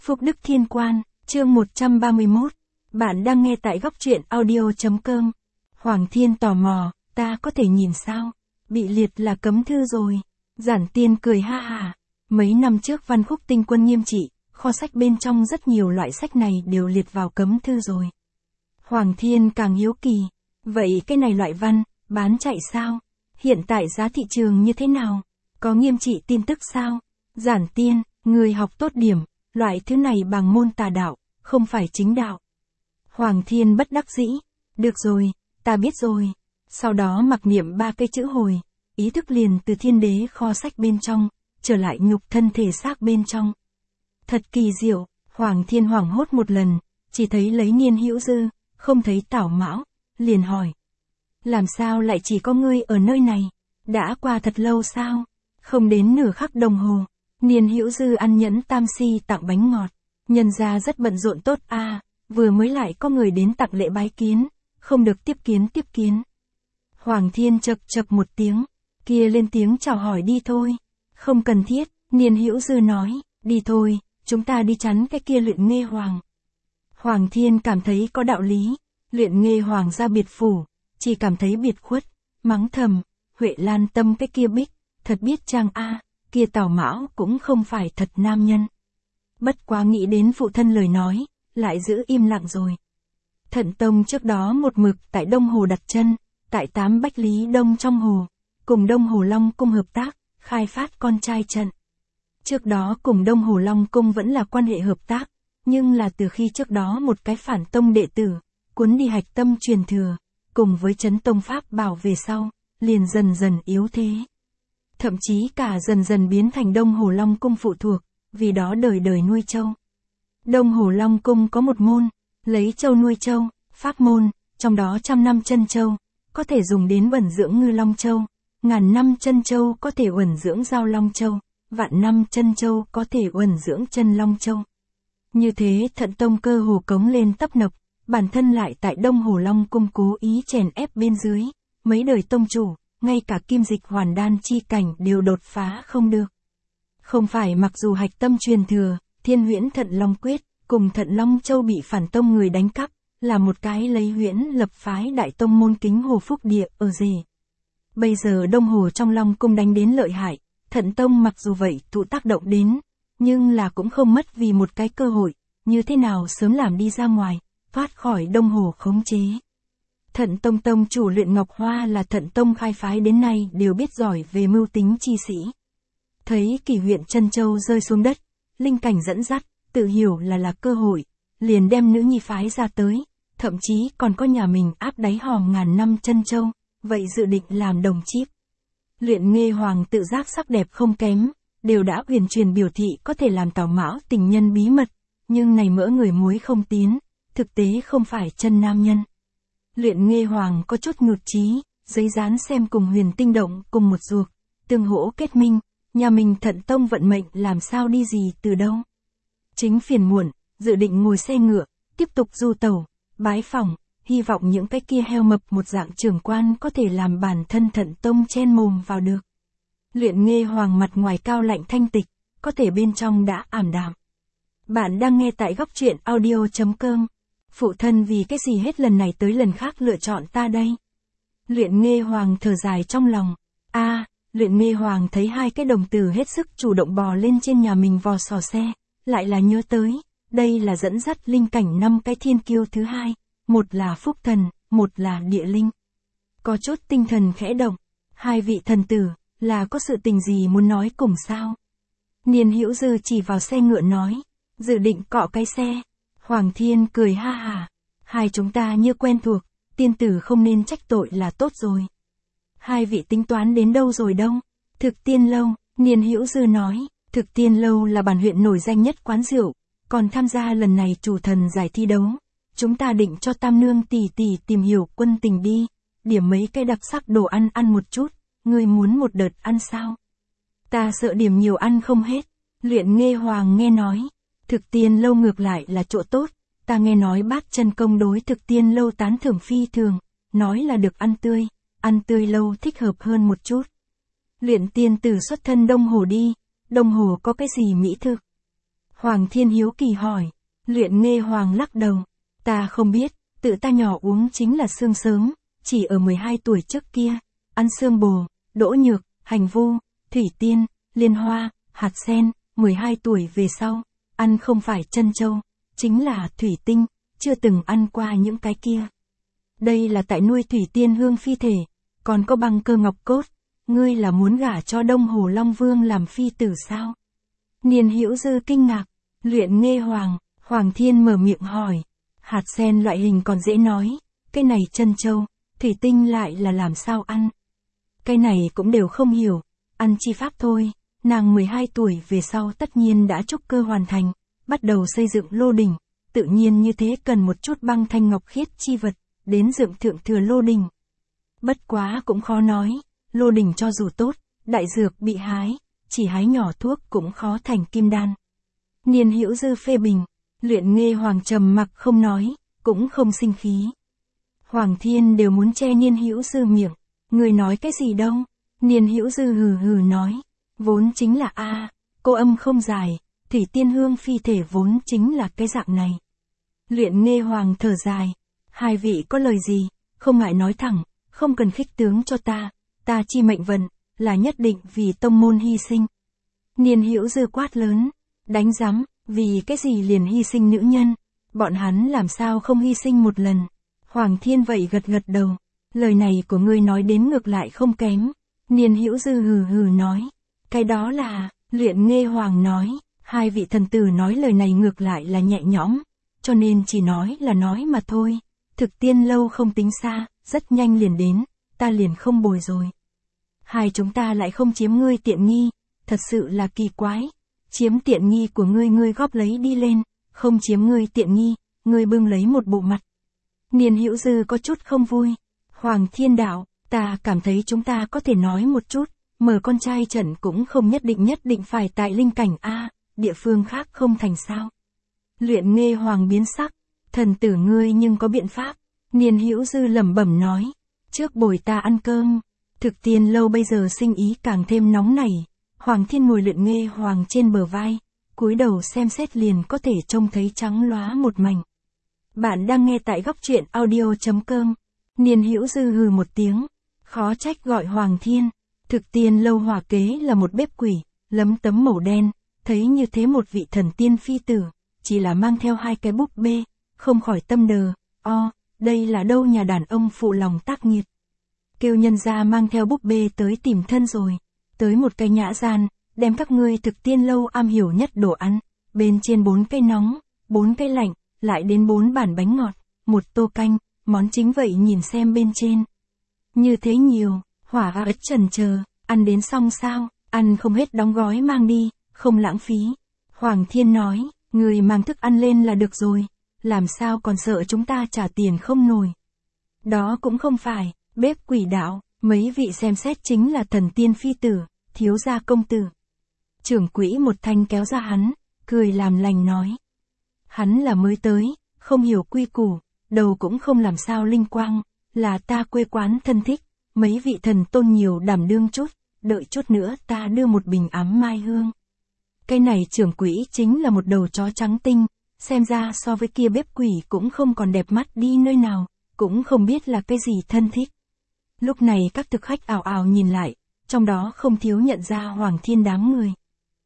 Phúc Đức Thiên Quan, chương 131. Bạn đang nghe tại góc truyện audio.com. Hoàng Thiên tò mò, ta có thể nhìn sao? Bị liệt là cấm thư rồi. Giản Tiên cười ha hả. Mấy năm trước Văn Khúc Tinh Quân nghiêm trị, kho sách bên trong rất nhiều loại sách này đều liệt vào cấm thư rồi. Hoàng Thiên càng hiếu kỳ. Vậy cái này loại văn, bán chạy sao? Hiện tại giá thị trường như thế nào? Có nghiêm trị tin tức sao? Giản Tiên, người học tốt điểm, loại thứ này bằng môn tà đạo, không phải chính đạo. Hoàng Thiên bất đắc dĩ. Được rồi, ta biết rồi. Sau đó mặc niệm 3 cái chữ hồi, ý thức liền từ thiên đế kho sách bên trong, trở lại nhục thân thể xác bên trong. Thật kỳ diệu, Hoàng Thiên hoảng hốt một lần, chỉ thấy lấy Niên Hữu Dư, không thấy Tảo Mão, liền hỏi. Làm sao lại chỉ có ngươi ở nơi này? Đã qua thật lâu sao? Không đến nửa khắc đồng hồ. Niên Hữu Dư ăn nhẫn tam si tặng bánh ngọt. Nhân ra rất bận rộn tốt a, vừa mới lại có người đến tặng lễ bái kiến, không được tiếp kiến. Hoàng Thiên chậc chậc một tiếng, kia lên tiếng chào hỏi đi thôi. Không cần thiết, Niên Hữu Dư nói, đi thôi, chúng ta đi chắn cái kia Luyện Nghê Hoàng. Hoàng Thiên cảm thấy có đạo lý, Luyện Nghê Hoàng ra biệt phủ, chỉ cảm thấy biệt khuất, mắng thầm, Huệ Lan Tâm cái kia bích, thật biết trang a, kia Tào Mão cũng không phải thật nam nhân. Bất quá nghĩ đến phụ thân lời nói, lại giữ im lặng rồi. Thận Tông trước đó một mực tại Đông Hồ đặt chân, tại 8 Bách Lý Đông trong hồ, cùng Đông Hồ Long Cung hợp tác, khai phát con trai trận. Trước đó cùng Đông Hồ Long Cung vẫn là quan hệ hợp tác, nhưng là từ khi trước đó một cái phản tông đệ tử, cuốn đi hạch tâm truyền thừa, cùng với Chấn Tông Pháp bảo về sau, liền dần dần yếu thế. Thậm chí cả dần dần biến thành Đông Hồ Long Cung phụ thuộc, vì đó đời đời nuôi trâu. Đông Hồ Long Cung có một môn, lấy trâu nuôi trâu, pháp môn, trong đó 100 năm chân trâu, có thể dùng đến uẩn dưỡng ngư long trâu, 1000 năm chân trâu có thể uẩn dưỡng giao long trâu, vạn năm chân trâu có thể uẩn dưỡng chân long trâu. Như thế Thận Tông cơ hồ cống lên tấp nập, bản thân lại tại Đông Hồ Long Cung cố ý chèn ép bên dưới, mấy đời tông chủ, ngay cả kim dịch hoàn đan chi cảnh đều đột phá không được. Không phải mặc dù hạch tâm truyền thừa, Thiên Huyễn Thận Long Quyết, cùng Thận Long Châu bị phản tông người đánh cắp, là một cái lấy huyễn lập phái đại tông môn Kính Hồ Phúc Địa ở rể. Bây giờ Đông Hồ trong Long Cung đánh đến lợi hại, Thận Tông mặc dù vậy thụ tác động đến, nhưng là cũng không mất vì một cái cơ hội, như thế nào sớm làm đi ra ngoài, thoát khỏi Đông Hồ khống chế. Thận Tông tông chủ Luyện Ngọc Hoa là Thận Tông khai phái đến nay đều biết giỏi về mưu tính chi sĩ. Thấy Kỳ huyện chân châu rơi xuống đất, linh cảnh dẫn dắt, tự hiểu là cơ hội, liền đem nữ nhi phái ra tới, thậm chí còn có nhà mình áp đáy hòm 1000 năm chân châu, vậy dự định làm đồng chíp. Luyện Nghê Hoàng tự giác sắc đẹp không kém, đều đã huyền truyền biểu thị có thể làm Tào Mão tình nhân bí mật, nhưng này mỡ người muối không tiến, thực tế không phải chân nam nhân. Luyện Nghê Hoàng có chút nhụt chí, giấy dán xem cùng Huyền Tinh Động cùng một ruột, tương hỗ kết minh, nhà mình Thận Tông vận mệnh làm sao đi gì từ đâu. Chính phiền muộn, dự định ngồi xe ngựa, tiếp tục du tàu, bái phỏng, hy vọng những cái kia heo mập một dạng trưởng quan có thể làm bản thân Thận Tông chen mồm vào được. Luyện Nghê Hoàng mặt ngoài cao lạnh thanh tịch, có thể bên trong đã ảm đạm. Bạn đang nghe tại góc truyện audio.com. Phụ thân vì cái gì hết lần này tới lần khác lựa chọn ta đây? Luyện Nghê Hoàng thở dài trong lòng. Luyện Nghê Hoàng thấy 2 cái đồng tử hết sức chủ động bò lên trên nhà mình vò sò xe, lại là nhớ tới, đây là dẫn dắt linh cảnh 5 cái thiên kiêu thứ 2, một là phúc thần, một là địa linh. Có chút tinh thần khẽ động, 2 vị thần tử, là có sự tình gì muốn nói cùng sao? Niên Hữu Dư chỉ vào xe ngựa nói, dự định cọ cái xe. Hoàng Thiên cười ha hả, 2 chúng ta như quen thuộc, tiên tử không nên trách tội là tốt rồi. 2 vị tính toán đến đâu rồi đâu? Thực Tiên Lâu, Niên Hữu Dư nói, Thực Tiên Lâu là bản huyện nổi danh nhất quán rượu, còn tham gia lần này chủ thần giải thi đấu. Chúng ta định cho Tam Nương tỷ tỷ tìm hiểu quân tình đi, điểm mấy cái đặc sắc đồ ăn một chút, ngươi muốn một đợt ăn sao? Ta sợ điểm nhiều ăn không hết. Luyện Nghê Hoàng nghe nói, Thực Tiên Lâu ngược lại là chỗ tốt, ta nghe nói Bát Chân Công đối Thực Tiên Lâu tán thưởng phi thường, nói là được ăn tươi lâu thích hợp hơn một chút. Luyện tiên tử xuất thân Đông Hồ đi, Đông Hồ có cái gì mỹ thực? Hoàng Thiên hiếu kỳ hỏi. Luyện Nghe Hoàng lắc đầu. Ta không biết, tự ta nhỏ uống chính là xương sớm, chỉ ở 12 tuổi trước kia, ăn xương bồ, đỗ nhược, hành vu, thủy tiên, liên hoa, hạt sen, 12 tuổi về sau, ăn không phải chân châu, chính là thủy tinh, chưa từng ăn qua những cái kia. Đây là tại nuôi thủy tiên hương phi thể, còn có băng cơ ngọc cốt, ngươi là muốn gả cho Đông Hồ Long Vương làm phi tử sao? Niên Hữu Dư kinh ngạc. Luyện Nghe Hoàng. Hoàng Thiên mở miệng hỏi. Hạt sen loại hình còn dễ nói, cái này chân châu, thủy tinh lại là làm sao ăn? Cái này cũng đều không hiểu, ăn chi pháp thôi. Nàng 12 tuổi về sau tất nhiên đã trúc cơ hoàn thành, bắt đầu xây dựng lô đỉnh, tự nhiên như thế cần một chút băng thanh ngọc khiết chi vật, đến dựng thượng thừa lô đỉnh. Bất quá cũng khó nói, lô đỉnh cho dù tốt, đại dược bị hái, chỉ hái nhỏ thuốc cũng khó thành kim đan. Niên Hữu Dư phê bình. Luyện Nghe Hoàng trầm mặc không nói, cũng không sinh khí. Hoàng Thiên đều muốn che Niên Hữu Dư miệng. Người nói cái gì đâu? Niên Hữu Dư hừ hừ nói. Vốn chính là cô âm không dài, thủy tiên hương phi thể vốn chính là cái dạng này. Luyện Nghe Hoàng thở dài. Hai vị có lời gì, không ngại nói thẳng, không cần khích tướng cho ta chi mệnh vận, là nhất định vì tông môn hy sinh. Niên Hữu Dư quát lớn. Đánh rắm, vì cái gì liền hy sinh nữ nhân, bọn hắn làm sao không hy sinh một lần. Hoàng Thiên vậy gật gật đầu. Lời này của ngươi nói đến ngược lại không kém. Niên Hữu Dư hừ hừ nói. Cái đó là, Luyện Nghe Hoàng nói, hai vị thần tử nói lời này ngược lại là nhẹ nhõm, cho nên chỉ nói là nói mà thôi. Thực Tiên lâu không tính xa, rất nhanh liền đến, ta liền không bồi rồi. Hai chúng ta lại không chiếm ngươi tiện nghi, thật sự là kỳ quái. Chiếm tiện nghi của ngươi góp lấy đi lên, không chiếm ngươi tiện nghi, ngươi bưng lấy một bộ mặt. Niên Hữu Dư có chút không vui. Hoàng Thiên đạo, ta cảm thấy chúng ta có thể nói một chút, mở con trai trận cũng không nhất định phải tại linh cảnh địa phương khác không thành sao. Luyện Nghe Hoàng biến sắc. Thần tử ngươi nhưng có biện pháp. Niên Hữu Dư lẩm bẩm nói. Trước bồi ta ăn cơm. Thực Tiên lâu bây giờ sinh ý càng thêm nóng nảy. Hoàng Thiên ngồi Luyện Nghe Hoàng trên bờ vai, cúi đầu xem xét liền có thể trông thấy trắng lóa một mảnh. Bạn đang nghe tại góc truyện audio.com. Niên Hữu Dư hừ một tiếng, khó trách gọi Hoàng Thiên. Thực Tiên lâu hòa kế là một bếp quỷ, lấm tấm màu đen, thấy như thế một vị thần tiên phi tử, chỉ là mang theo hai cái búp bê, không khỏi tâm đờ. Đây là đâu nhà đàn ông phụ lòng tác nghiệt. Kêu nhân gia mang theo búp bê tới tìm thân rồi. Tới một cái nhã gian, đem các ngươi Thực Tiên lâu am hiểu nhất đồ ăn, bên trên 4 cây nóng, 4 cây lạnh, lại đến 4 bản bánh ngọt, một tô canh, món chính vậy nhìn xem bên trên. Như thế nhiều, hỏa ớt trần chờ, ăn đến xong sao, ăn không hết đóng gói mang đi, không lãng phí. Hoàng Thiên nói, người mang thức ăn lên là được rồi, làm sao còn sợ chúng ta trả tiền không nổi. Đó cũng không phải, bếp quỷ đạo. Mấy vị xem xét chính là thần tiên phi tử, thiếu gia công tử. Trưởng quỹ một thanh kéo ra hắn, cười làm lành nói. Hắn là mới tới, không hiểu quy củ, đầu cũng không làm sao linh quang, là ta quê quán thân thích, mấy vị thần tôn nhiều đảm đương chút, đợi chút nữa ta đưa một bình ám mai hương. Cái này trưởng quỹ chính là một đầu chó trắng tinh, xem ra so với kia bếp quỷ cũng không còn đẹp mắt đi nơi nào, cũng không biết là cái gì thân thích. Lúc này các thực khách ào ào nhìn lại, trong đó không thiếu nhận ra Hoàng Thiên đám người.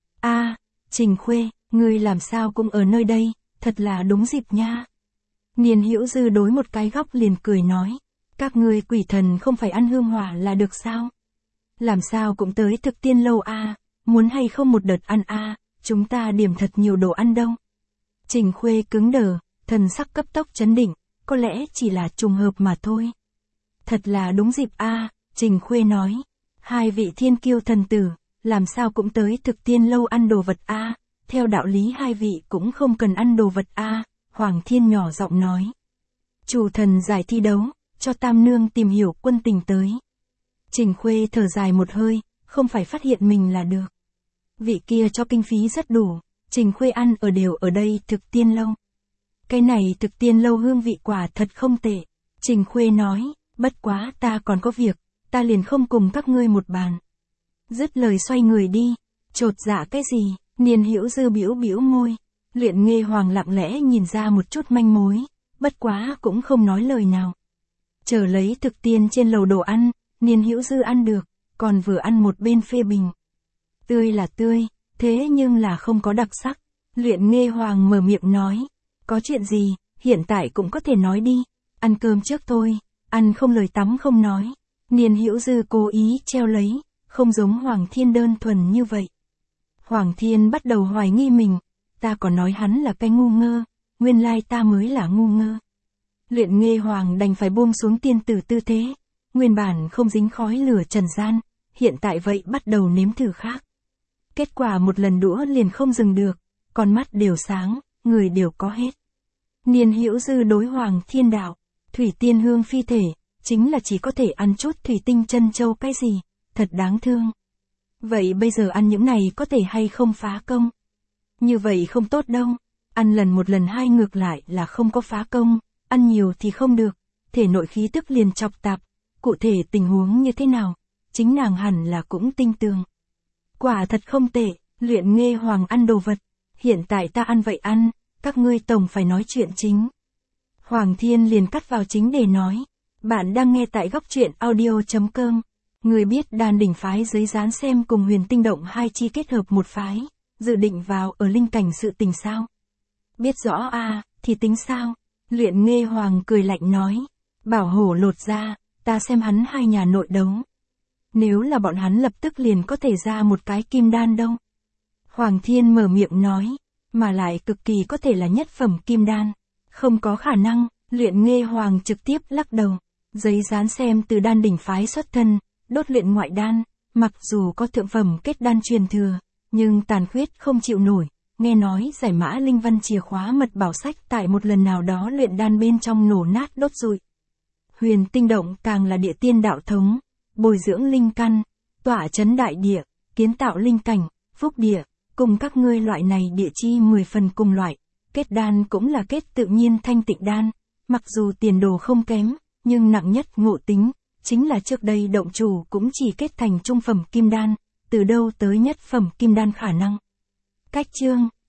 Trình Khuê, ngươi làm sao cũng ở nơi đây, thật là đúng dịp nha. Niên Hữu Dư đối một cái góc liền cười nói, các ngươi quỷ thần không phải ăn hương hỏa là được sao? Làm sao cũng tới Thực Tiên lâu muốn hay không một đợt ăn chúng ta điểm thật nhiều đồ ăn đâu. Trình Khuê cứng đờ, thần sắc cấp tốc chấn định, có lẽ chỉ là trùng hợp mà thôi. Thật là đúng dịp Trình Khuê nói. Hai vị thiên kiêu thần tử, làm sao cũng tới Thực Tiên lâu ăn đồ vật theo đạo lý hai vị cũng không cần ăn đồ vật Hoàng Thiên nhỏ giọng nói. Chủ thần giải thi đấu, cho Tam Nương tìm hiểu quân tình tới. Trình Khuê thở dài một hơi, không phải phát hiện mình là được. Vị kia cho kinh phí rất đủ, Trình Khuê ăn ở đều ở đây Thực Tiên lâu. Cái này Thực Tiên lâu hương vị quả thật không tệ. Trình Khuê nói, bất quá ta còn có việc, ta liền không cùng các ngươi một bàn. Dứt lời xoay người đi, chột dạ cái gì, Niên Hữu Dư bĩu bĩu môi, Luyện Nghe Hoàng lặng lẽ nhìn ra một chút manh mối, bất quá cũng không nói lời nào. Chờ lấy thực tiên trên lầu đồ ăn, Niên Hữu Dư ăn được, còn vừa ăn một bên phê bình. Tươi là tươi, thế nhưng là không có đặc sắc. Luyện Nghe Hoàng mở miệng nói, có chuyện gì, hiện tại cũng có thể nói đi, ăn cơm trước thôi, ăn không lời tắm không nói. Niên Hữu Dư cố ý treo lấy, không giống Hoàng Thiên đơn thuần như vậy. Hoàng Thiên bắt đầu hoài nghi mình, ta còn nói hắn là cái ngu ngơ, nguyên lai ta mới là ngu ngơ. Luyện Nghe Hoàng đành phải buông xuống tiên tử tư thế, nguyên bản không dính khói lửa trần gian, hiện tại vậy bắt đầu nếm thử khác. Kết quả một lần đũa liền không dừng được, con mắt đều sáng, người đều có hết. Niên Hữu Dư đối Hoàng Thiên đạo, thủy tiên hương phi thể, chính là chỉ có thể ăn chút thủy tinh chân châu cái gì, thật đáng thương. Vậy bây giờ ăn những này có thể hay không phá công? Như vậy không tốt đâu, ăn lần một lần hai ngược lại là không có phá công, ăn nhiều thì không được, thể nội khí tức liền chọc tạp, cụ thể tình huống như thế nào, chính nàng hẳn là cũng tinh tường. Quả thật không tệ, Luyện Nghe Hoàng ăn đồ vật, hiện tại ta ăn vậy ăn, các ngươi tổng phải nói chuyện chính. Hoàng Thiên liền cắt vào chính để nói, bạn đang nghe tại góc truyện audio.com, người biết Đan Đỉnh phái giấy dán xem cùng Huyền Tinh Động hai chi kết hợp một phái, dự định vào ở linh cảnh sự tình sao? Biết rõ thì tính sao? Luyện Nghe Hoàng cười lạnh nói, bảo hổ lột ra, ta xem hắn hai nhà nội đấu. Nếu là bọn hắn lập tức liền có thể ra một cái kim đan đâu. Hoàng Thiên mở miệng nói, mà lại cực kỳ có thể là nhất phẩm kim đan. Không có khả năng, Luyện Nghe Hoàng trực tiếp lắc đầu. Giấy dán xem từ Đan Đỉnh phái xuất thân, đốt luyện ngoại đan, mặc dù có thượng phẩm kết đan truyền thừa, nhưng tàn khuyết không chịu nổi. Nghe nói giải mã linh văn chìa khóa mật bảo sách tại một lần nào đó luyện đan bên trong nổ nát đốt rụi. Huyền Tinh Động càng là địa tiên đạo thống, bồi dưỡng linh căn, tỏa chấn đại địa, kiến tạo linh cảnh, phúc địa, cùng các ngươi loại này địa chi 10 phần cùng loại. Kết đan cũng là kết tự nhiên thanh tịnh đan, mặc dù tiền đồ không kém, nhưng nặng nhất ngộ tính, chính là trước đây động chủ cũng chỉ kết thành trung phẩm kim đan, từ đâu tới nhất phẩm kim đan khả năng. Cách chương